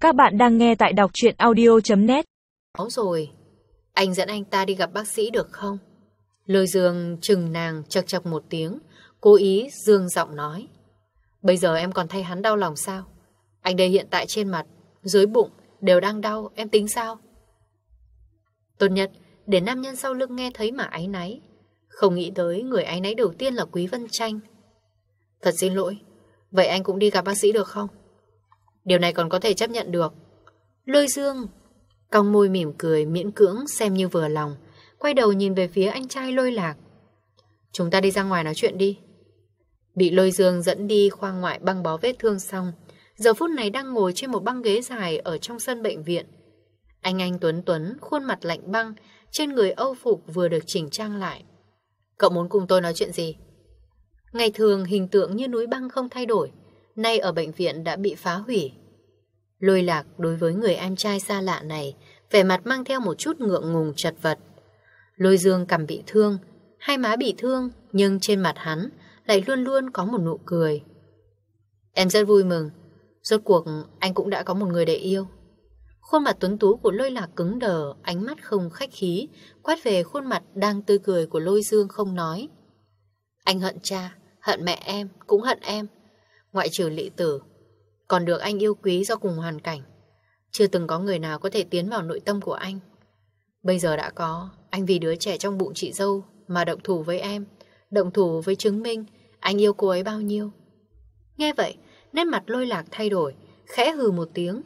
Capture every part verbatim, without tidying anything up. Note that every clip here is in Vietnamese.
Các bạn đang nghe tại đọc truyện audio chấm net. Rồi, anh dẫn anh ta đi gặp bác sĩ được không? Lôi Dương chừng nàng chật chật một tiếng, cố ý dương giọng nói. Bây giờ em còn thay hắn đau lòng sao? Anh đây hiện tại trên mặt, dưới bụng đều đang đau, em tính sao? Tốt nhất để nam nhân sau lưng nghe thấy mà áy náy. Không nghĩ tới người áy náy đầu tiên là Quý Vân Tranh. Thật xin lỗi, vậy anh cũng đi gặp bác sĩ được không? Điều này còn có thể chấp nhận được. Lôi Dương cong môi mỉm cười miễn cưỡng xem như vừa lòng, quay đầu nhìn về phía anh trai Lôi Lạc. Chúng ta đi ra ngoài nói chuyện đi. Bị Lôi Dương dẫn đi khoa ngoại băng bó vết thương xong, giờ phút này đang ngồi trên một băng ghế dài ở trong sân bệnh viện. Anh anh Tuấn Tuấn, khuôn mặt lạnh băng, trên người âu phục vừa được chỉnh trang lại. Cậu muốn cùng tôi nói chuyện gì? Ngày thường hình tượng như núi băng không thay đổi, nay ở bệnh viện đã bị phá hủy. Lôi Lạc đối với người em trai xa lạ này, vẻ mặt mang theo một chút ngượng ngùng chật vật. Lôi Dương cằm bị thương, hai má bị thương, nhưng trên mặt hắn lại luôn luôn có một nụ cười. Em rất vui mừng, rốt cuộc anh cũng đã có một người để yêu. Khuôn mặt tuấn tú của Lôi Lạc cứng đờ, ánh mắt không khách khí, quét về khuôn mặt đang tươi cười của Lôi Dương không nói. Anh hận cha, hận mẹ em, cũng hận em. Ngoại trừ Lị Tử, còn được anh yêu quý do cùng hoàn cảnh. Chưa từng có người nào có thể tiến vào nội tâm của anh. Bây giờ đã có, anh vì đứa trẻ trong bụng chị dâu mà động thủ với em, động thủ với chứng minh anh yêu cô ấy bao nhiêu. Nghe vậy, nét mặt Lôi Lạc thay đổi, khẽ hừ một tiếng.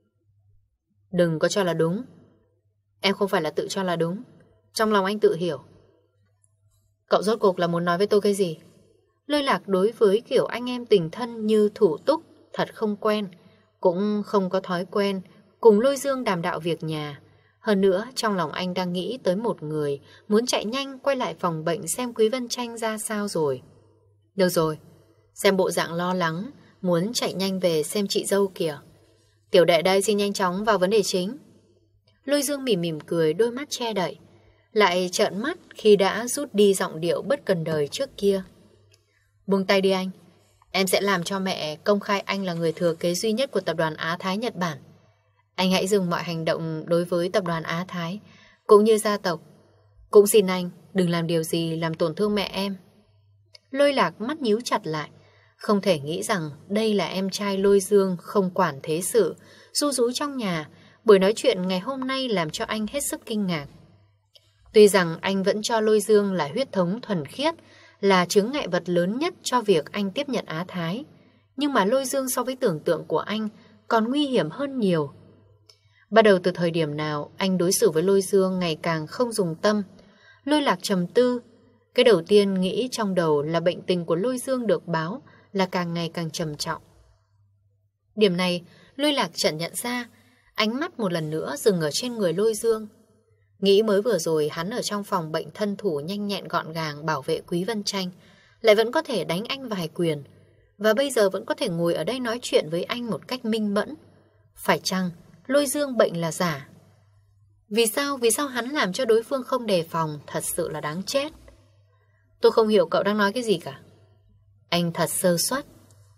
Đừng có cho là đúng. Em không phải là tự cho là đúng, trong lòng anh tự hiểu. Cậu rốt cuộc là muốn nói với tôi cái gì? Lôi Lạc đối với kiểu anh em tình thân như thủ túc thật không quen, cũng không có thói quen cùng Lôi Dương đàm đạo việc nhà. Hơn nữa, trong lòng anh đang nghĩ tới một người, muốn chạy nhanh quay lại phòng bệnh xem Quý Vân Tranh ra sao rồi. Được rồi, xem bộ dạng lo lắng, muốn chạy nhanh về xem chị dâu kìa. Tiểu đệ đây xin nhanh chóng vào vấn đề chính. Lôi Dương mỉm mỉm cười, đôi mắt che đậy, lại trợn mắt khi đã rút đi giọng điệu bất cần đời trước kia. Buông tay đi anh, em sẽ làm cho mẹ công khai anh là người thừa kế duy nhất của tập đoàn Á Thái Nhật Bản. Anh hãy dừng mọi hành động đối với tập đoàn Á Thái, cũng như gia tộc. Cũng xin anh đừng làm điều gì làm tổn thương mẹ em. Lôi Lạc mắt nhíu chặt lại, không thể nghĩ rằng đây là em trai Lôi Dương không quản thế sự, ru rú trong nhà. Buổi nói chuyện ngày hôm nay làm cho anh hết sức kinh ngạc. Tuy rằng anh vẫn cho Lôi Dương là huyết thống thuần khiết, là chướng ngại vật lớn nhất cho việc anh tiếp nhận Á Thái, nhưng mà Lôi Dương so với tưởng tượng của anh còn nguy hiểm hơn nhiều. Bắt đầu từ thời điểm nào anh đối xử với Lôi Dương ngày càng không dùng tâm. Lôi Lạc trầm tư. Cái đầu tiên nghĩ trong đầu là bệnh tình của Lôi Dương được báo là càng ngày càng trầm trọng. Điểm này Lôi Lạc chợt nhận ra, ánh mắt một lần nữa dừng ở trên người Lôi Dương. Nghĩ mới vừa rồi hắn ở trong phòng bệnh thân thủ nhanh nhẹn gọn gàng bảo vệ Quý Vân Tranh, lại vẫn có thể đánh anh vài quyền, và bây giờ vẫn có thể ngồi ở đây nói chuyện với anh một cách minh mẫn. Phải chăng Lôi Dương bệnh là giả? Vì sao, vì sao hắn làm cho đối phương không đề phòng, thật sự là đáng chết. Tôi không hiểu cậu đang nói cái gì cả. Anh thật sơ suất.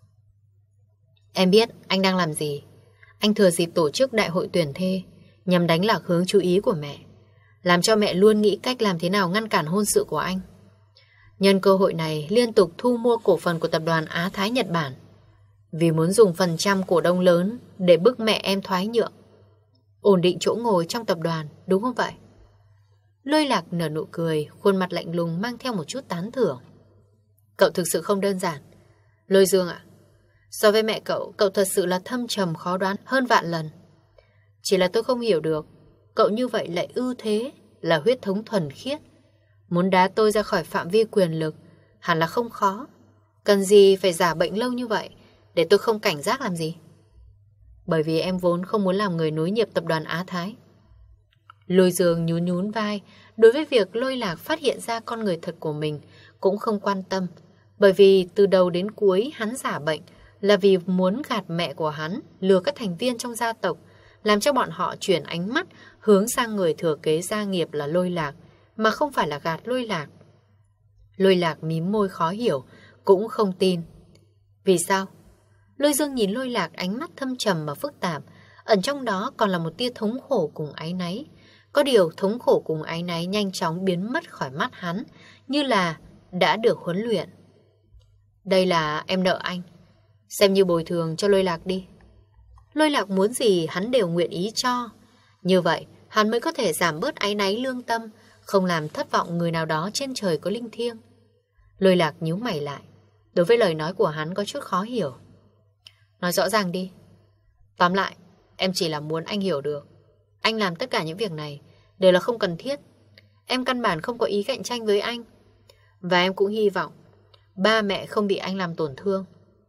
Em biết anh đang làm gì. Anh thừa dịp tổ chức đại hội tuyển thê nhằm đánh lạc hướng chú ý của mẹ, làm cho mẹ luôn nghĩ cách làm thế nào ngăn cản hôn sự của anh. Nhân cơ hội này liên tục thu mua cổ phần của tập đoàn Á Thái Nhật Bản, vì muốn dùng phần trăm cổ đông lớn để bức mẹ em thoái nhượng, ổn định chỗ ngồi trong tập đoàn, đúng không vậy? Lôi Lạc nở nụ cười, khuôn mặt lạnh lùng mang theo một chút tán thưởng. Cậu thực sự không đơn giản. Lôi Dương ạ, so với mẹ cậu, cậu thật sự là thâm trầm khó đoán hơn vạn lần. Chỉ là tôi không hiểu được, cậu như vậy lại ưu thế, là huyết thống thuần khiết. Muốn đá tôi ra khỏi phạm vi quyền lực hẳn là không khó. Cần gì phải giả bệnh lâu như vậy, để tôi không cảnh giác làm gì? Bởi vì em vốn không muốn làm người nối nghiệp tập đoàn Á Thái. Lôi Dương nhún nhún vai, đối với việc Lôi Lạc phát hiện ra con người thật của mình cũng không quan tâm, bởi vì từ đầu đến cuối hắn giả bệnh là vì muốn gạt mẹ của hắn, lừa các thành viên trong gia tộc, làm cho bọn họ chuyển ánh mắt hướng sang người thừa kế gia nghiệp là Lôi Lạc, mà không phải là gạt Lôi Lạc. Lôi Lạc mím môi khó hiểu, cũng không tin. Vì sao? Lôi Dương nhìn Lôi Lạc ánh mắt thâm trầm mà phức tạp, ẩn trong đó còn là một tia thống khổ cùng áy náy. Có điều thống khổ cùng áy náy nhanh chóng biến mất khỏi mắt hắn, như là đã được huấn luyện. Đây là em nợ anh, xem như bồi thường cho Lôi Lạc đi. Lôi Lạc muốn gì hắn đều nguyện ý cho. Như vậy hắn mới có thể giảm bớt áy náy lương tâm, không làm thất vọng người nào đó trên trời có linh thiêng. Lôi Lạc nhíu mày lại, đối với lời nói của hắn có chút khó hiểu. Nói rõ ràng đi. Tóm lại, em chỉ là muốn anh hiểu được, anh làm tất cả những việc này đều là không cần thiết. Em căn bản không có ý cạnh tranh với anh. Và em cũng hy vọng ba mẹ không bị anh làm tổn thương.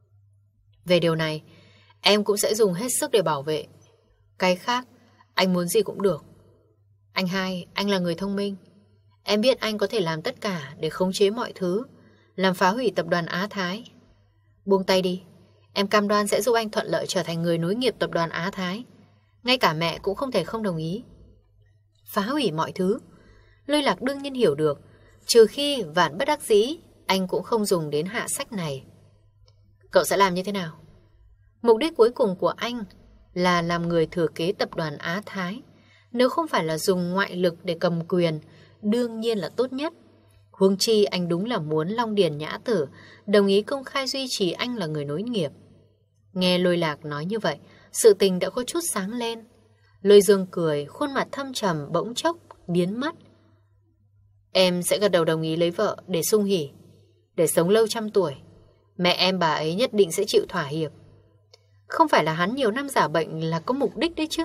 Về điều này, em cũng sẽ dùng hết sức để bảo vệ. Cái khác, anh muốn gì cũng được. Anh hai, anh là người thông minh. Em biết anh có thể làm tất cả để khống chế mọi thứ, làm phá hủy tập đoàn Á Thái. Buông tay đi. Em cam đoan sẽ giúp anh thuận lợi trở thành người nối nghiệp tập đoàn Á Thái. Ngay cả mẹ cũng không thể không đồng ý. Phá hủy mọi thứ. Lôi Lạc đương nhiên hiểu được, trừ khi vạn bất đắc dĩ, anh cũng không dùng đến hạ sách này. Cậu sẽ làm như thế nào? Mục đích cuối cùng của anh là làm người thừa kế tập đoàn Á Thái. Nếu không phải là dùng ngoại lực để cầm quyền, đương nhiên là tốt nhất. Huống chi anh đúng là muốn Long Điền Nhã Tử đồng ý công khai duy trì anh là người nối nghiệp. Nghe Lôi Lạc nói như vậy, sự tình đã có chút sáng lên. Lôi Dương cười, khuôn mặt thâm trầm bỗng chốc biến mất. Em sẽ gật đầu đồng ý lấy vợ để sung hỉ, để sống lâu trăm tuổi. Mẹ em bà ấy nhất định sẽ chịu thỏa hiệp. Không phải là hắn nhiều năm giả bệnh là có mục đích đấy chứ.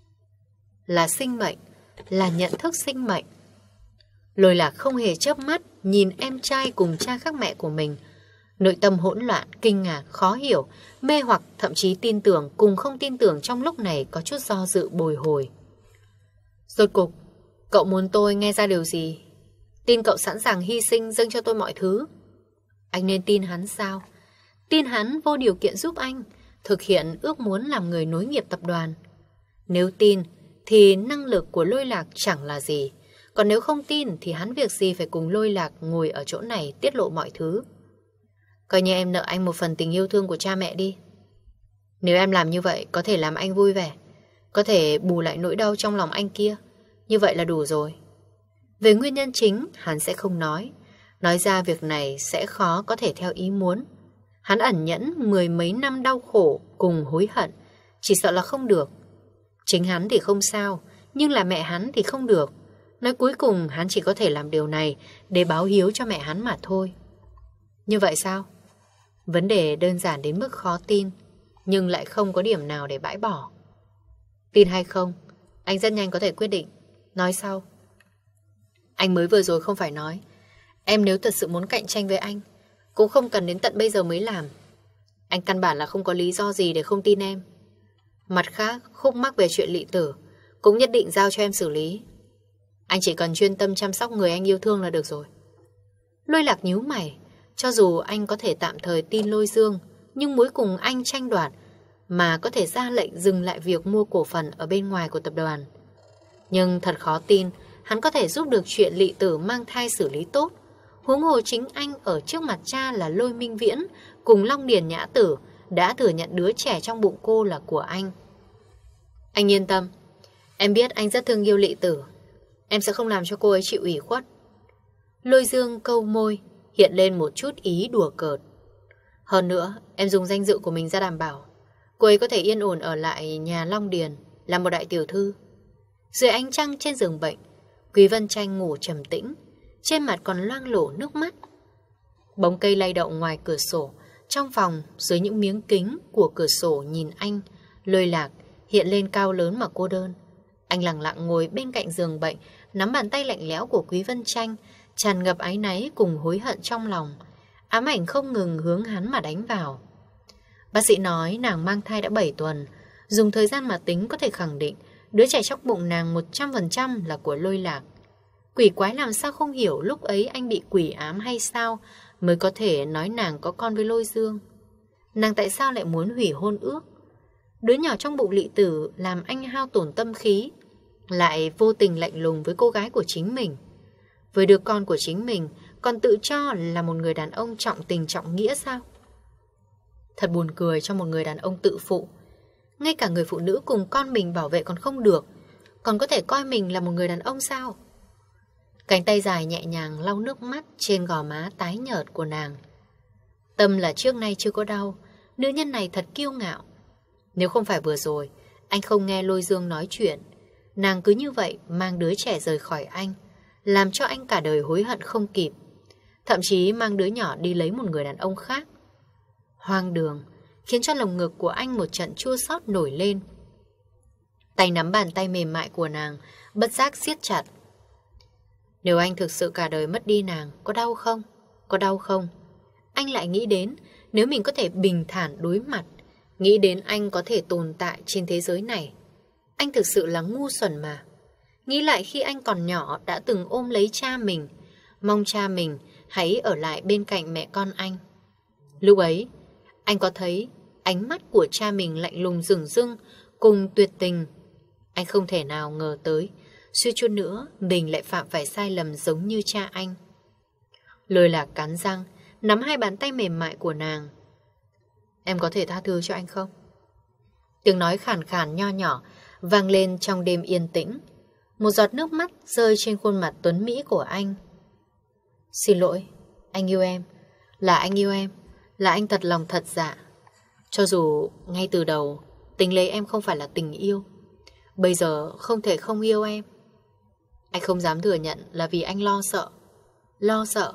Là sinh mệnh, là nhận thức sinh mệnh. Lôi Lạc không hề chớp mắt nhìn em trai cùng cha khác mẹ của mình. Nội tâm hỗn loạn, kinh ngạc, khó hiểu, mê hoặc, thậm chí tin tưởng cùng không tin tưởng trong lúc này có chút do dự bồi hồi. Rốt cục, cậu muốn tôi nghe ra điều gì? Tin cậu sẵn sàng hy sinh dâng cho tôi mọi thứ. Anh nên tin hắn sao? Tin hắn vô điều kiện giúp anh thực hiện ước muốn làm người nối nghiệp tập đoàn. Nếu tin thì năng lực của Lôi Lạc chẳng là gì. Còn nếu không tin thì hắn việc gì phải cùng Lôi Lạc ngồi ở chỗ này tiết lộ mọi thứ. Coi như em nợ anh một phần tình yêu thương của cha mẹ đi. Nếu em làm như vậy có thể làm anh vui vẻ, có thể bù lại nỗi đau trong lòng anh kia. Như vậy là đủ rồi. Về nguyên nhân chính hắn sẽ không nói. Nói ra việc này sẽ khó có thể theo ý muốn. Hắn ẩn nhẫn mười mấy năm đau khổ cùng hối hận, chỉ sợ là không được. Chính hắn thì không sao, nhưng là mẹ hắn thì không được. Nói cuối cùng hắn chỉ có thể làm điều này để báo hiếu cho mẹ hắn mà thôi. Như vậy sao? Vấn đề đơn giản đến mức khó tin, nhưng lại không có điểm nào để bãi bỏ. Tin hay không, anh rất nhanh có thể quyết định. Nói sau. Anh mới vừa rồi không phải nói, em nếu thật sự muốn cạnh tranh với anh, cũng không cần đến tận bây giờ mới làm. Anh căn bản là không có lý do gì để không tin em. Mặt khác, khúc mắc về chuyện Lị Tử cũng nhất định giao cho em xử lý. Anh chỉ cần chuyên tâm chăm sóc người anh yêu thương là được rồi. Lôi Lạc nhíu mày. Cho dù anh có thể tạm thời tin Lôi Dương, nhưng cuối cùng anh tranh đoạt mà có thể ra lệnh dừng lại việc mua cổ phần ở bên ngoài của tập đoàn. Nhưng thật khó tin hắn có thể giúp được chuyện Lị Tử mang thai xử lý tốt. Huống hồ chính anh ở trước mặt cha là Lôi Minh Viễn cùng Long Điền Nhã Tử đã thừa nhận đứa trẻ trong bụng cô là của anh. Anh yên tâm, em biết anh rất thương yêu Lị Tử, em sẽ không làm cho cô ấy chịu ủy khuất. Lôi Dương câu môi, hiện lên một chút ý đùa cợt. Hơn nữa, em dùng danh dự của mình ra đảm bảo cô ấy có thể yên ổn ở lại nhà Long Điền, là một đại tiểu thư. Dưới ánh trăng trên giường bệnh, Quý Vân Tranh ngủ trầm tĩnh, trên mặt còn loang lổ nước mắt. Bóng cây lay động ngoài cửa sổ, trong phòng dưới những miếng kính của cửa sổ nhìn anh, Lôi Lạc hiện lên cao lớn mà cô đơn. Anh lặng lặng ngồi bên cạnh giường bệnh, nắm bàn tay lạnh lẽo của Quý Vân Tranh, tràn ngập áy náy cùng hối hận trong lòng. Ám ảnh không ngừng hướng hắn mà đánh vào. Bác sĩ nói nàng mang thai đã bảy tuần, dùng thời gian mà tính có thể khẳng định đứa trẻ trong bụng nàng một trăm phần trăm là của Lôi Lạc. Quỷ quái làm sao không hiểu lúc ấy anh bị quỷ ám hay sao mới có thể nói nàng có con với Lôi Dương. Nàng tại sao lại muốn hủy hôn ước? Đứa nhỏ trong bụng Lị Tử làm anh hao tổn tâm khí, lại vô tình lạnh lùng với cô gái của chính mình. Với đứa con của chính mình còn tự cho là một người đàn ông trọng tình trọng nghĩa sao? Thật buồn cười cho một người đàn ông tự phụ. Ngay cả người phụ nữ cùng con mình bảo vệ còn không được, còn có thể coi mình là một người đàn ông sao? Cánh tay dài nhẹ nhàng lau nước mắt trên gò má tái nhợt của nàng. Tâm là trước nay chưa có đau, nữ nhân này thật kiêu ngạo. Nếu không phải vừa rồi anh không nghe Lôi Dương nói chuyện, nàng cứ như vậy mang đứa trẻ rời khỏi anh, làm cho anh cả đời hối hận không kịp. Thậm chí mang đứa nhỏ đi lấy một người đàn ông khác. Hoang đường, khiến cho lồng ngực của anh một trận chua xót nổi lên. Tay nắm bàn tay mềm mại của nàng bất giác siết chặt. Nếu anh thực sự cả đời mất đi nàng, có đau không? Có đau không? Anh lại nghĩ đến nếu mình có thể bình thản đối mặt, nghĩ đến anh có thể tồn tại trên thế giới này. Anh thực sự là ngu xuẩn mà. Nghĩ lại khi anh còn nhỏ đã từng ôm lấy cha mình, mong cha mình hãy ở lại bên cạnh mẹ con anh. Lúc ấy, anh có thấy ánh mắt của cha mình lạnh lùng dửng dưng cùng tuyệt tình. Anh không thể nào ngờ tới, suýt chút nữa mình lại phạm phải sai lầm giống như cha anh. Lôi Lạc cắn răng, nắm hai bàn tay mềm mại của nàng. Em có thể tha thứ cho anh không? Tiếng nói khàn khàn nho nhỏ vang lên trong đêm yên tĩnh. Một giọt nước mắt rơi trên khuôn mặt tuấn mỹ của anh. Xin lỗi, anh yêu em. Là anh yêu em. Là anh thật lòng thật dạ. Cho dù ngay từ đầu tình lấy em không phải là tình yêu, bây giờ không thể không yêu em. Anh không dám thừa nhận là vì anh lo sợ. Lo sợ.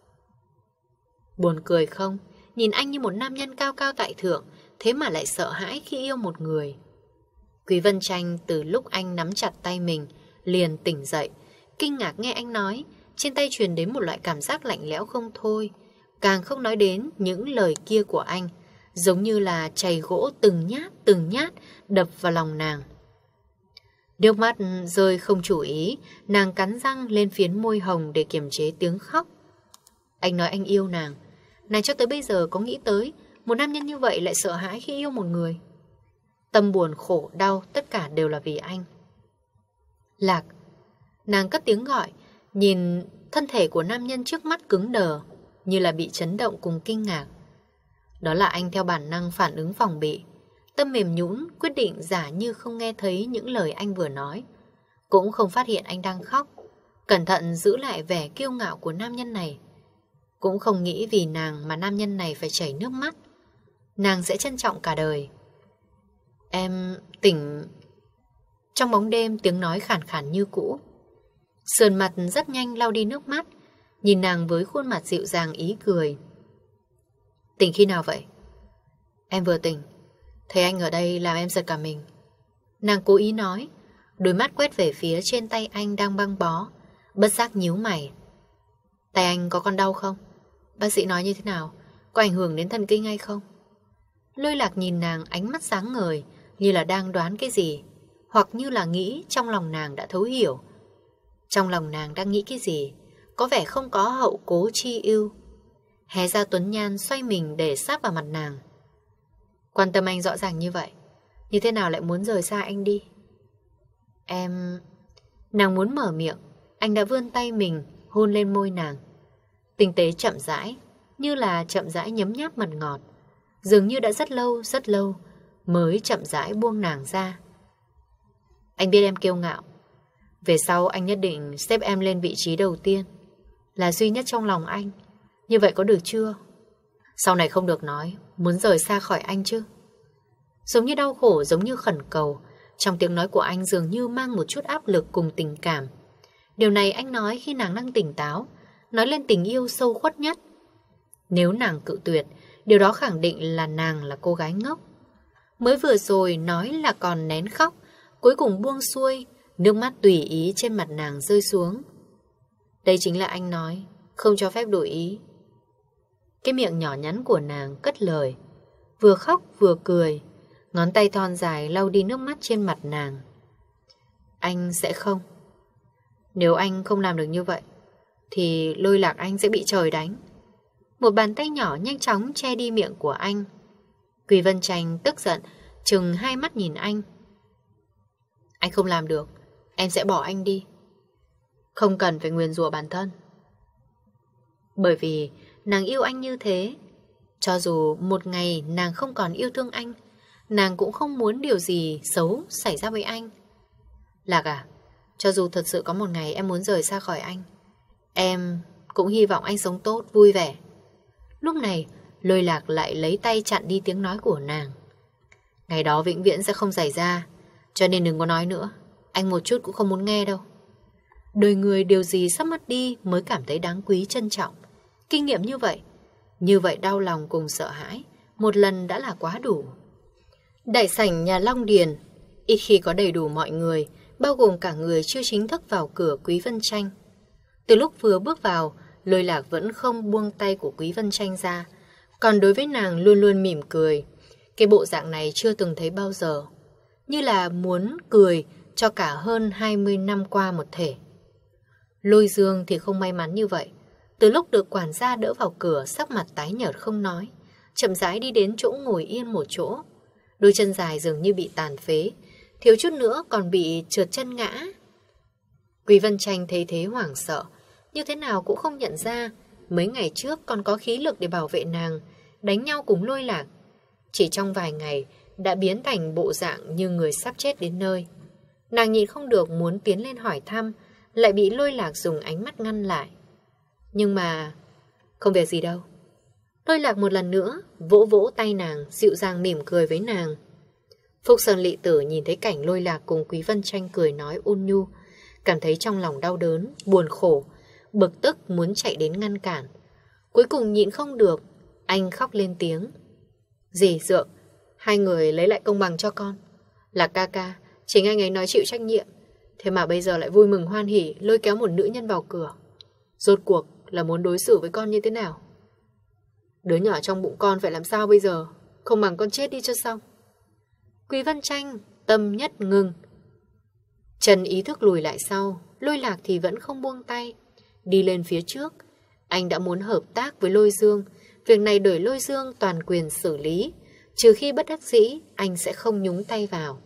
Buồn cười không? Nhìn anh như một nam nhân cao cao tại thượng, thế mà lại sợ hãi khi yêu một người. Quý Vân Tranh từ lúc anh nắm chặt tay mình liền tỉnh dậy, kinh ngạc nghe anh nói, trên tay truyền đến một loại cảm giác lạnh lẽo không thôi. Càng không nói đến những lời kia của anh, giống như là chày gỗ từng nhát từng nhát đập vào lòng nàng. Nước mắt rơi không chủ ý, nàng cắn răng lên phiến môi hồng để kiềm chế tiếng khóc. Anh nói anh yêu nàng, nàng cho tới bây giờ có nghĩ tới một nam nhân như vậy lại sợ hãi khi yêu một người. Tâm buồn khổ đau tất cả đều là vì anh. Lạc, nàng cất tiếng gọi, nhìn thân thể của nam nhân trước mắt cứng đờ, như là bị chấn động cùng kinh ngạc. Đó là anh theo bản năng phản ứng phòng bị. Tâm mềm nhũn quyết định giả như không nghe thấy những lời anh vừa nói, cũng không phát hiện anh đang khóc, cẩn thận giữ lại vẻ kiêu ngạo của nam nhân này. Cũng không nghĩ vì nàng mà nam nhân này phải chảy nước mắt. Nàng sẽ trân trọng cả đời. Em tỉnh. Trong bóng đêm tiếng nói khàn khàn như cũ. Sườn mặt rất nhanh lau đi nước mắt, nhìn nàng với khuôn mặt dịu dàng ý cười. Tỉnh khi nào vậy? Em vừa tỉnh. Thấy anh ở đây làm em giật cả mình. Nàng cố ý nói, đôi mắt quét về phía trên tay anh đang băng bó, bất giác nhíu mày. Tay anh có còn đau không? Bác sĩ nói như thế nào? Có ảnh hưởng đến thần kinh hay không? Lôi Lạc nhìn nàng ánh mắt sáng ngời, như là đang đoán cái gì, hoặc như là nghĩ trong lòng nàng đã thấu hiểu. Trong lòng nàng đang nghĩ cái gì, có vẻ không có hậu cố chi ưu. Hé ra tuấn nhan xoay mình để sát vào mặt nàng. Quan tâm anh rõ ràng như vậy, như thế nào lại muốn rời xa anh đi? Em... Nàng muốn mở miệng, anh đã vươn tay mình hôn lên môi nàng. Tinh tế chậm rãi, như là chậm rãi nhấm nháp mật ngọt. Dường như đã rất lâu, rất lâu mới chậm rãi buông nàng ra. Anh biết em kiêu ngạo, về sau anh nhất định xếp em lên vị trí đầu tiên, là duy nhất trong lòng anh. Như vậy có được chưa? Sau này không được nói muốn rời xa khỏi anh chứ? Giống như đau khổ, giống như khẩn cầu. Trong tiếng nói của anh dường như mang một chút áp lực cùng tình cảm. Điều này anh nói khi nàng đang tỉnh táo, nói lên tình yêu sâu khuất nhất. Nếu nàng cự tuyệt, điều đó khẳng định là nàng là cô gái ngốc. Mới vừa rồi nói là còn nén khóc, cuối cùng buông xuôi, nước mắt tùy ý trên mặt nàng rơi xuống. Đây chính là anh nói, không cho phép đổi ý. Cái miệng nhỏ nhắn của nàng cất lời, vừa khóc vừa cười, ngón tay thon dài lau đi nước mắt trên mặt nàng. Anh sẽ không. Nếu anh không làm được như vậy, thì Lôi Lạc anh sẽ bị trời đánh. Một bàn tay nhỏ nhanh chóng che đi miệng của anh. Quý Vân Tranh tức giận, trừng hai mắt nhìn anh. Anh không làm được, em sẽ bỏ anh đi. Không cần phải nguyền rủa bản thân. Bởi vì nàng yêu anh như thế, cho dù một ngày nàng không còn yêu thương anh, nàng cũng không muốn điều gì xấu xảy ra với anh. Lạc à, cho dù thật sự có một ngày em muốn rời xa khỏi anh, em cũng hy vọng anh sống tốt, vui vẻ. Lúc này, Lôi Lạc lại lấy tay chặn đi tiếng nói của nàng. Ngày đó vĩnh viễn sẽ không xảy ra, cho nên đừng có nói nữa. Anh một chút cũng không muốn nghe đâu. Đời người điều gì sắp mất đi mới cảm thấy đáng quý trân trọng. Kinh nghiệm như vậy, như vậy đau lòng cùng sợ hãi, một lần đã là quá đủ. Đại sảnh nhà Long Điền, ít khi có đầy đủ mọi người, bao gồm cả người chưa chính thức vào cửa Quý Vân Tranh. Từ lúc vừa bước vào, Lôi Lạc vẫn không buông tay của Quý Vân Tranh ra, còn đối với nàng luôn luôn mỉm cười. Cái bộ dạng này chưa từng thấy bao giờ, như là muốn cười cho cả hơn hai mươi năm qua một thể. Lôi Dương thì không may mắn như vậy. Từ lúc được quản gia đỡ vào cửa, sắc mặt tái nhợt không nói, chậm rãi đi đến chỗ ngồi yên một chỗ. Đôi chân dài dường như bị tàn phế, thiếu chút nữa còn bị trượt chân ngã. Quý Vân Tranh thấy thế hoảng sợ, như thế nào cũng không nhận ra mấy ngày trước còn có khí lực để bảo vệ nàng, đánh nhau cùng Lôi Lạc. Chỉ trong vài ngày đã biến thành bộ dạng như người sắp chết đến nơi. Nàng nhịn không được muốn tiến lên hỏi thăm, lại bị Lôi Lạc dùng ánh mắt ngăn lại. Nhưng mà không việc gì đâu. Lôi Lạc một lần nữa vỗ vỗ tay nàng, dịu dàng mỉm cười với nàng. Phúc Sơn Lị Tử nhìn thấy cảnh Lôi Lạc cùng Quý Vân Tranh cười nói ôn nhu, cảm thấy trong lòng đau đớn, buồn khổ, bực tức muốn chạy đến ngăn cản. Cuối cùng nhịn không được, anh khóc lên tiếng. Dì Dượng, hai người lấy lại công bằng cho con. Là ca ca, chính anh ấy nói chịu trách nhiệm, thế mà bây giờ lại vui mừng hoan hỉ lôi kéo một nữ nhân vào cửa. Rốt cuộc là muốn đối xử với con như thế nào? Đứa nhỏ trong bụng con phải làm sao bây giờ? Không bằng con chết đi cho xong. Quý Vân Tranh tâm nhất ngưng. Trần ý thức lùi lại sau, Lôi Lạc thì vẫn không buông tay, đi lên phía trước. Anh đã muốn hợp tác với Lôi Dương, việc này đổi Lôi Dương toàn quyền xử lý, trừ khi bất đắc dĩ, anh sẽ không nhúng tay vào.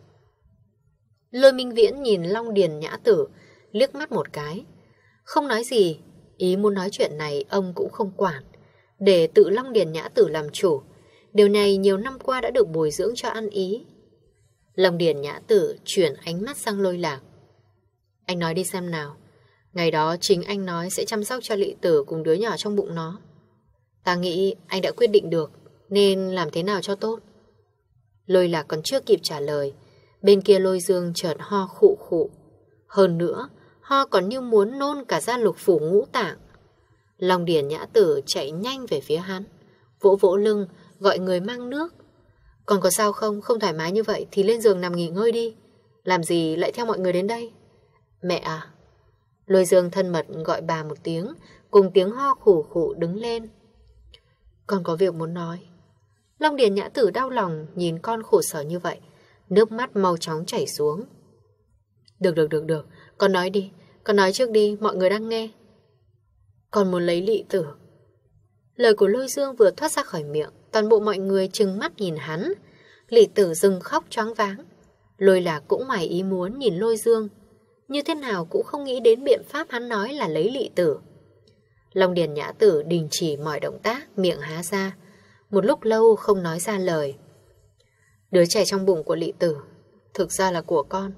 Lôi Minh Viễn nhìn Long Điền Nhã Tử, liếc mắt một cái. Không nói gì, ý muốn nói chuyện này ông cũng không quản, để tự Long Điền Nhã Tử làm chủ. Điều này nhiều năm qua đã được bồi dưỡng cho ăn ý. Long Điền Nhã Tử chuyển ánh mắt sang Lôi Lạc. Anh nói đi xem nào, ngày đó chính anh nói sẽ chăm sóc cho Lị Tử cùng đứa nhỏ trong bụng nó. Ta nghĩ anh đã quyết định được, nên làm thế nào cho tốt? Lôi Lạc còn chưa kịp trả lời, bên kia Lôi Dương chợt ho khụ khụ. Hơn nữa, ho còn như muốn nôn cả ra lục phủ ngũ tạng. Long Điền Nhã Tử chạy nhanh về phía hắn, vỗ vỗ lưng, gọi người mang nước. Còn có sao không? Không thoải mái như vậy thì lên giường nằm nghỉ ngơi đi. Làm gì lại theo mọi người đến đây? Mẹ à? Lôi Dương thân mật gọi bà một tiếng, cùng tiếng ho khủ khủ đứng lên. Con có việc muốn nói. Long Điền Nhã Tử đau lòng nhìn con khổ sở như vậy, nước mắt mau chóng chảy xuống. Được được được được, con nói đi, con nói trước đi, mọi người đang nghe. Con muốn lấy Lị Tử. Lời của Lôi Dương vừa thoát ra khỏi miệng, toàn bộ mọi người trừng mắt nhìn hắn. Lị Tử dừng khóc choáng váng. Lôi Lạc cũng ngoài ý muốn nhìn Lôi Dương, như thế nào cũng không nghĩ đến biện pháp hắn nói là lấy Lị Tử. Long Điền Nhã Tử đình chỉ mọi động tác, miệng há ra, một lúc lâu không nói ra lời. Đứa trẻ trong bụng của Lị Tử thực ra là của con.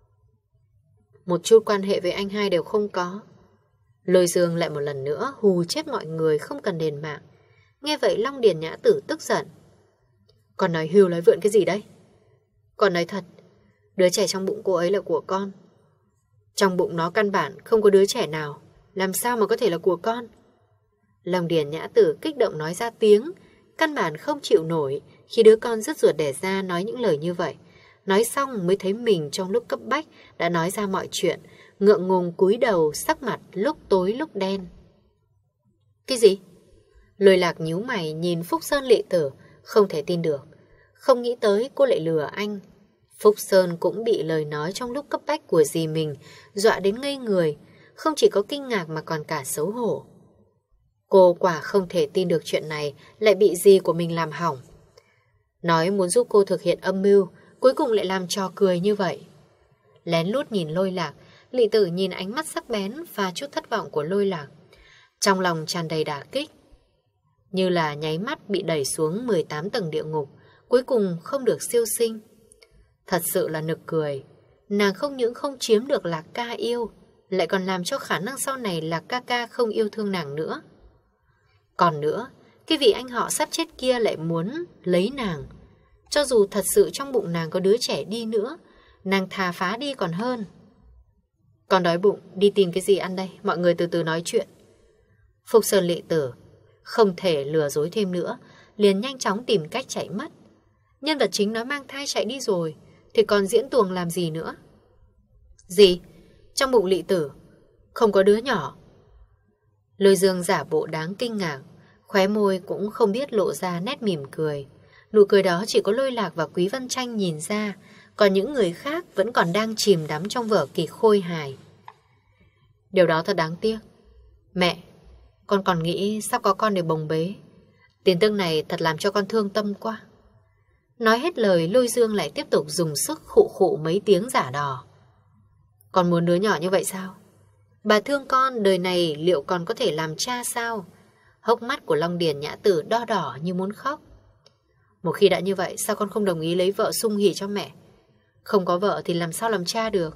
Một chút quan hệ với anh hai đều không có. Lôi Dương lại một lần nữa hù chết mọi người không cần đền mạng. Nghe vậy Long Điền Nhã Tử tức giận. Con nói hưu nói vượn cái gì đấy? Con nói thật, đứa trẻ trong bụng cô ấy là của con. Trong bụng nó căn bản không có đứa trẻ nào, làm sao mà có thể là của con? Long Điền Nhã Tử kích động nói ra tiếng, căn bản không chịu nổi khi đứa con rất ruột đẻ ra nói những lời như vậy. Nói xong mới thấy mình trong lúc cấp bách đã nói ra mọi chuyện, ngượng ngùng cúi đầu, sắc mặt lúc tối lúc đen. Cái gì? Lôi Lạc nhíu mày nhìn Phúc Sơn Lị Tử, không thể tin được. Không nghĩ tới cô lại lừa anh. Phúc Sơn cũng bị lời nói trong lúc cấp bách của dì mình dọa đến ngây người, không chỉ có kinh ngạc mà còn cả xấu hổ. Cô quả không thể tin được chuyện này lại bị dì của mình làm hỏng. Nói muốn giúp cô thực hiện âm mưu, cuối cùng lại làm trò cười như vậy. Lén lút nhìn Lôi Lạc, Lị Tử nhìn ánh mắt sắc bén và chút thất vọng của Lôi Lạc, trong lòng tràn đầy đả kích. Như là nháy mắt bị đẩy xuống mười tám tầng địa ngục, cuối cùng không được siêu sinh. Thật sự là nực cười. Nàng không những không chiếm được Lạc Ca yêu, lại còn làm cho khả năng sau này Lạc ca ca không yêu thương nàng nữa. Còn nữa, cái vị anh họ sắp chết kia lại muốn lấy nàng. Cho dù thật sự trong bụng nàng có đứa trẻ đi nữa, nàng thà phá đi còn hơn. Còn đói bụng, đi tìm cái gì ăn đây, mọi người từ từ nói chuyện. Phục Sơn Lệ Tử không thể lừa dối thêm nữa, liền nhanh chóng tìm cách chạy mất. Nhân vật chính nói mang thai chạy đi rồi, thì còn diễn tuồng làm gì nữa? Gì? Trong bụng Lệ Tử không có đứa nhỏ? Lôi Dương giả bộ đáng kinh ngạc, khóe môi cũng không biết lộ ra nét mỉm cười. Nụ cười đó chỉ có Lôi Lạc và Quý Vân Tranh nhìn ra, còn những người khác vẫn còn đang chìm đắm trong vở kịch khôi hài. Điều đó thật đáng tiếc. Mẹ, con còn nghĩ sắp có con để bồng bế. Tin tức này thật làm cho con thương tâm quá. Nói hết lời, Lôi Dương lại tiếp tục dùng sức khụ khụ mấy tiếng giả đò. Con muốn đứa nhỏ như vậy sao? Bà thương con, đời này liệu còn có thể làm cha sao? Hốc mắt của Long Điền Nhã Tử đo đỏ như muốn khóc. Một khi đã như vậy, sao con không đồng ý lấy vợ sung hỉ cho mẹ? Không có vợ thì làm sao làm cha được?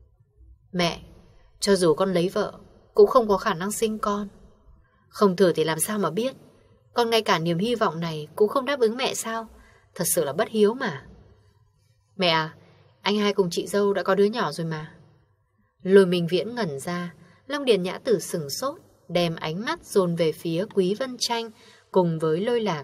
Mẹ, cho dù con lấy vợ, cũng không có khả năng sinh con. Không thử thì làm sao mà biết? Con ngay cả niềm hy vọng này cũng không đáp ứng mẹ sao? Thật sự là bất hiếu mà. Mẹ à, anh hai cùng chị dâu đã có đứa nhỏ rồi mà. Lôi Minh Viễn ngẩn ra, Long Điền Nhã Tử sừng sốt, đem ánh mắt dồn về phía Quý Vân Tranh cùng với Lôi Lạc.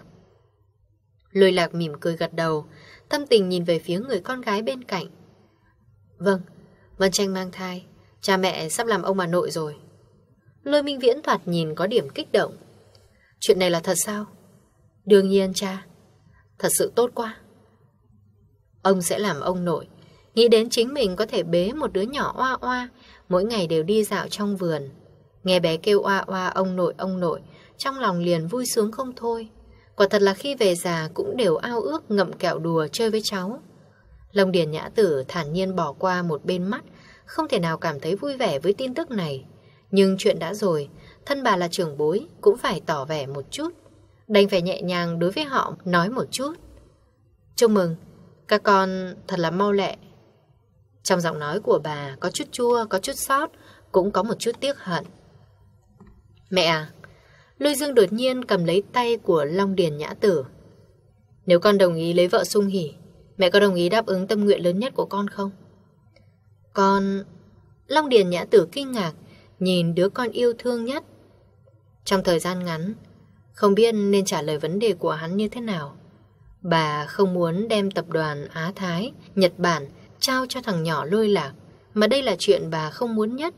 Lôi Lạc mỉm cười gật đầu, thâm tình nhìn về phía người con gái bên cạnh. Vâng, Vân Tranh mang thai, cha mẹ sắp làm ông bà nội rồi. Lôi Minh Viễn thoạt nhìn có điểm kích động. Chuyện này là thật sao? Đương nhiên cha. Thật sự tốt quá. Ông sẽ làm ông nội. Nghĩ đến chính mình có thể bế một đứa nhỏ oa oa, mỗi ngày đều đi dạo trong vườn. Nghe bé kêu oa oa ông nội ông nội, trong lòng liền vui sướng không thôi. Quả thật là khi về già cũng đều ao ước ngậm kẹo đùa chơi với cháu. Long Điền Nhã Tử thản nhiên bỏ qua một bên mắt, không thể nào cảm thấy vui vẻ với tin tức này. Nhưng chuyện đã rồi, thân bà là trưởng bối cũng phải tỏ vẻ một chút. Đành phải nhẹ nhàng đối với họ nói một chút. Chúc mừng, các con thật là mau lẹ. Trong giọng nói của bà có chút chua, có chút xót, cũng có một chút tiếc hận. Mẹ à, Lôi Dương đột nhiên cầm lấy tay của Long Điền Nhã Tử. Nếu con đồng ý lấy vợ sung hỉ, mẹ có đồng ý đáp ứng tâm nguyện lớn nhất của con không? Con... Long Điền Nhã Tử kinh ngạc, nhìn đứa con yêu thương nhất. Trong thời gian ngắn, không biết nên trả lời vấn đề của hắn như thế nào. Bà không muốn đem tập đoàn Á Thái, Nhật Bản trao cho thằng nhỏ Lôi Lạc, mà đây là chuyện bà không muốn nhất.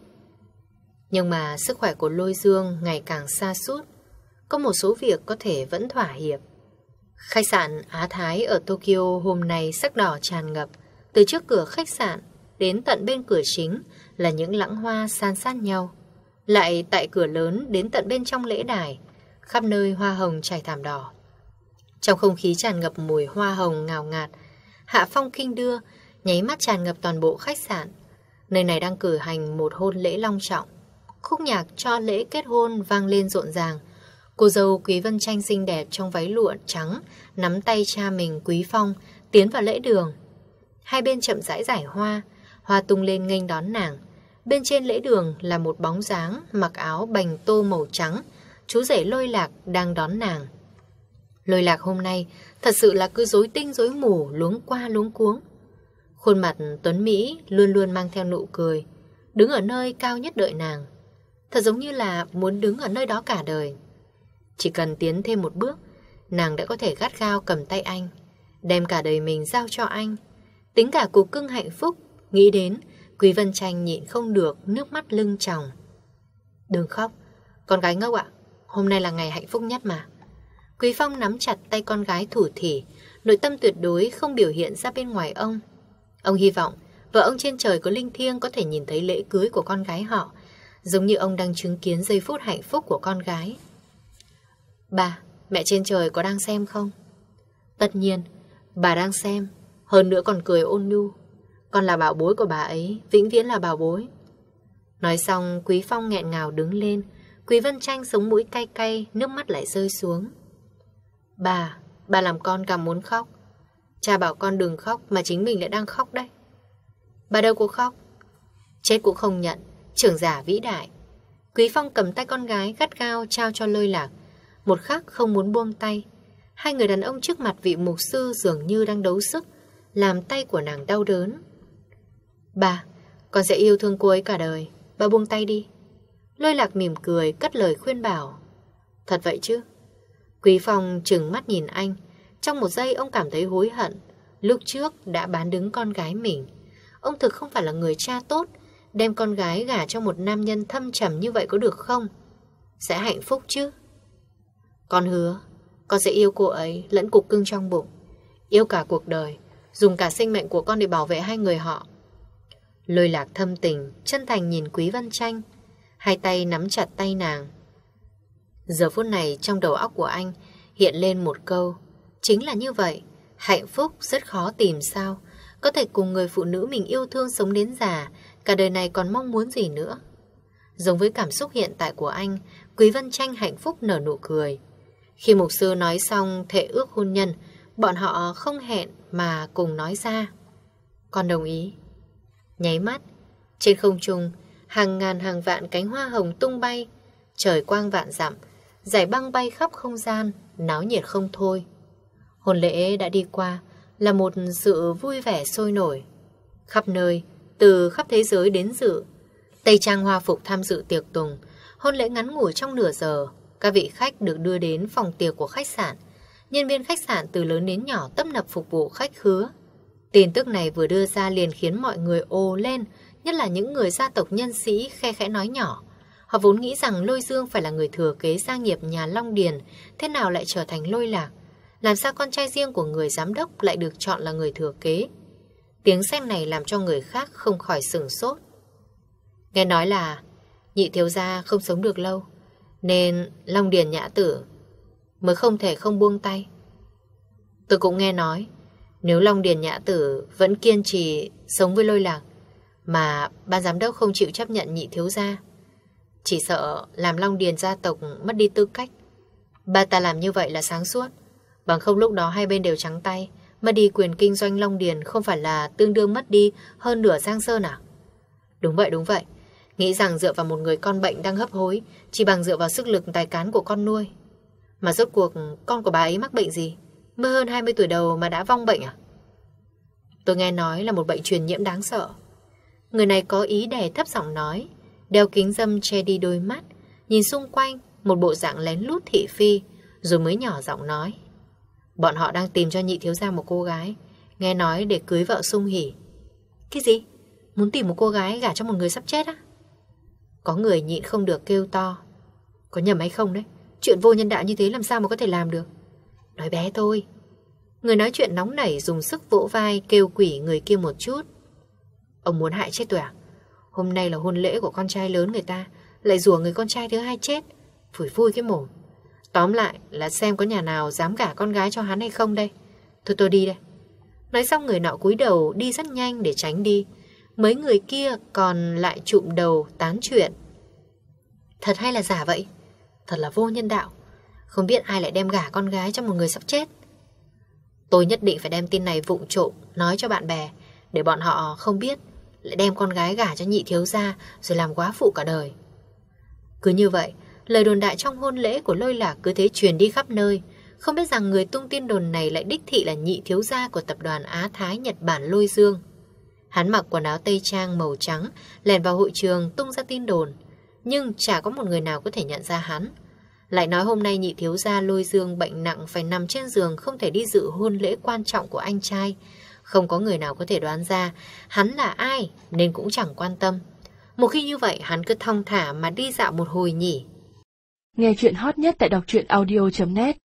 Nhưng mà sức khỏe của Lôi Dương ngày càng sa sút, có một số việc có thể vẫn thỏa hiệp. Khách sạn Á Thái ở Tokyo hôm nay sắc đỏ tràn ngập, từ trước cửa khách sạn đến tận bên cửa chính là những lẵng hoa san sát nhau. Lại tại cửa lớn đến tận bên trong lễ đài, khắp nơi hoa hồng trải thảm đỏ. Trong không khí tràn ngập mùi hoa hồng ngào ngạt, hạ phong kinh đưa, nháy mắt tràn ngập toàn bộ khách sạn. Nơi này đang cử hành một hôn lễ long trọng. Khúc nhạc cho lễ kết hôn vang lên rộn ràng. Cô dâu Quý Vân Tranh xinh đẹp trong váy lụa trắng, nắm tay cha mình Quý Phong, tiến vào lễ đường. Hai bên chậm rãi giải hoa, hoa tung lên nghênh đón nàng. Bên trên lễ đường là một bóng dáng mặc áo bành tô màu trắng, chú rể Lôi Lạc đang đón nàng. Lôi Lạc hôm nay thật sự là cứ rối tinh rối mù, luống qua luống cuống. Khuôn mặt tuấn Mỹ luôn luôn mang theo nụ cười, đứng ở nơi cao nhất đợi nàng. Thật giống như là muốn đứng ở nơi đó cả đời. Chỉ cần tiến thêm một bước, nàng đã có thể gắt gao cầm tay anh, đem cả đời mình giao cho anh. Tính cả cục cưng hạnh phúc, nghĩ đến, Quý Vân Tranh nhịn không được, nước mắt lưng tròng. Đừng khóc, con gái ngốc ạ, hôm nay là ngày hạnh phúc nhất mà. Quý Phong nắm chặt tay con gái thủ thỉ, nội tâm tuyệt đối không biểu hiện ra bên ngoài ông. Ông hy vọng vợ ông trên trời có linh thiêng có thể nhìn thấy lễ cưới của con gái họ, giống như ông đang chứng kiến giây phút hạnh phúc của con gái. Bà, mẹ trên trời có đang xem không? Tất nhiên, bà đang xem, hơn nữa còn cười ôn nhu. Con là bảo bối của bà ấy, vĩnh viễn là bảo bối. Nói xong, Quý Phong nghẹn ngào đứng lên. Quý Vân Tranh sống mũi cay cay, nước mắt lại rơi xuống. Bà, bà làm con càng muốn khóc. Cha bảo con đừng khóc mà chính mình lại đang khóc đấy. Bà đâu có khóc. Chết cũng không nhận, trưởng giả vĩ đại. Quý Phong cầm tay con gái gắt gao trao cho Lôi Lạc, một khắc không muốn buông tay. Hai người đàn ông trước mặt vị mục sư dường như đang đấu sức, làm tay của nàng đau đớn. Bà, con sẽ yêu thương cô ấy cả đời, bà buông tay đi. Lôi Lạc mỉm cười cất lời khuyên bảo. Thật vậy chứ? Quý Phong trừng mắt nhìn anh. Trong một giây ông cảm thấy hối hận. Lúc trước đã bán đứng con gái mình. Ông thực không phải là người cha tốt. Đem con gái gả cho một nam nhân thâm trầm như vậy có được không? Sẽ hạnh phúc chứ? Con hứa, con sẽ yêu cô ấy lẫn cục cưng trong bụng. Yêu cả cuộc đời, dùng cả sinh mệnh của con để bảo vệ hai người họ. Lôi Lạc thâm tình, chân thành nhìn Quý Vân Tranh. Hai tay nắm chặt tay nàng. Giờ phút này trong đầu óc của anh hiện lên một câu. Chính là như vậy, hạnh phúc rất khó tìm sao? Có thể cùng người phụ nữ mình yêu thương sống đến già, cả đời này còn mong muốn gì nữa? Giống với cảm xúc hiện tại của anh, Quý Vân Tranh hạnh phúc nở nụ cười. Khi mục sư nói xong thệ ước hôn nhân, bọn họ không hẹn mà cùng nói ra. Con đồng ý. Nháy mắt, trên không trung, hàng ngàn hàng vạn cánh hoa hồng tung bay, trời quang vạn dặm, dải băng bay khắp không gian, náo nhiệt không thôi. Hôn lễ đã đi qua, là một sự vui vẻ sôi nổi. Khắp nơi, từ khắp thế giới đến dự. Tây trang hoa phục tham dự tiệc tùng. Hôn lễ ngắn ngủi trong nửa giờ. Các vị khách được đưa đến phòng tiệc của khách sạn. Nhân viên khách sạn từ lớn đến nhỏ tấp nập phục vụ khách khứa. Tin tức này vừa đưa ra liền khiến mọi người ồ lên, nhất là những người gia tộc nhân sĩ khe khẽ nói nhỏ. Họ vốn nghĩ rằng Lôi Dương phải là người thừa kế gia nghiệp nhà Long Điền, thế nào lại trở thành Lôi Lạc? Làm sao con trai riêng của người giám đốc lại được chọn là người thừa kế? Tiếng sét này làm cho người khác không khỏi sửng sốt. Nghe nói là nhị thiếu gia không sống được lâu, nên Long Điền Nhã Tử mới không thể không buông tay. Tôi cũng nghe nói, nếu Long Điền Nhã Tử vẫn kiên trì sống với Lôi Lạc, mà ban giám đốc không chịu chấp nhận nhị thiếu gia, chỉ sợ làm Long Điền gia tộc mất đi tư cách. Bà ta làm như vậy là sáng suốt, bằng không lúc đó hai bên đều trắng tay, mất đi quyền kinh doanh Long Điền không phải là tương đương mất đi hơn nửa Giang Sơn à? Đúng vậy, đúng vậy. Nghĩ rằng dựa vào một người con bệnh đang hấp hối, chỉ bằng dựa vào sức lực tài cán của con nuôi. Mà rốt cuộc con của bà ấy mắc bệnh gì? Mới hơn hai mươi tuổi đầu mà đã vong bệnh à? Tôi nghe nói là một bệnh truyền nhiễm đáng sợ. Người này có ý đè thấp giọng nói, đeo kính râm che đi đôi mắt, nhìn xung quanh, một bộ dạng lén lút thị phi, rồi mới nhỏ giọng nói. Bọn họ đang tìm cho nhị thiếu gia một cô gái, nghe nói để cưới vợ sung hỉ. Cái gì? Muốn tìm một cô gái gả cho một người sắp chết á? Có người nhịn không được kêu to. Có nhầm hay không đấy? Chuyện vô nhân đạo như thế làm sao mà có thể làm được? Nói bé thôi. Người nói chuyện nóng nảy dùng sức vỗ vai kêu quỷ người kia một chút. Ông muốn hại chết tôi à? Hôm nay là hôn lễ của con trai lớn người ta, lại rủa người con trai thứ hai chết. Phủi vui cái mồm. Tóm lại là xem có nhà nào dám gả con gái cho hắn hay không đây. Thôi tôi đi đây. Nói xong người nọ cúi đầu đi rất nhanh để tránh đi. Mấy người kia còn lại trụm đầu tán chuyện. Thật hay là giả vậy? Thật là vô nhân đạo. Không biết ai lại đem gả con gái cho một người sắp chết. Tôi nhất định phải đem tin này vụng trộm nói cho bạn bè, để bọn họ không biết, lại đem con gái gả cho nhị thiếu gia rồi làm quá phụ cả đời. Cứ như vậy, lời đồn đại trong hôn lễ của Lôi Lạc cứ thế truyền đi khắp nơi. Không biết rằng người tung tin đồn này lại đích thị là nhị thiếu gia của tập đoàn Á Thái Nhật Bản Lôi Dương. Hắn mặc quần áo tây trang màu trắng, lèn vào hội trường tung ra tin đồn, nhưng chả có một người nào có thể nhận ra hắn. Lại nói hôm nay nhị thiếu gia Lôi Dương bệnh nặng phải nằm trên giường, không thể đi dự hôn lễ quan trọng của anh trai. Không có người nào có thể đoán ra hắn là ai, nên cũng chẳng quan tâm. Một khi như vậy hắn cứ thong thả mà đi dạo một hồi nhỉ. Nghe chuyện hot nhất tại đọc truyện audio chấm net.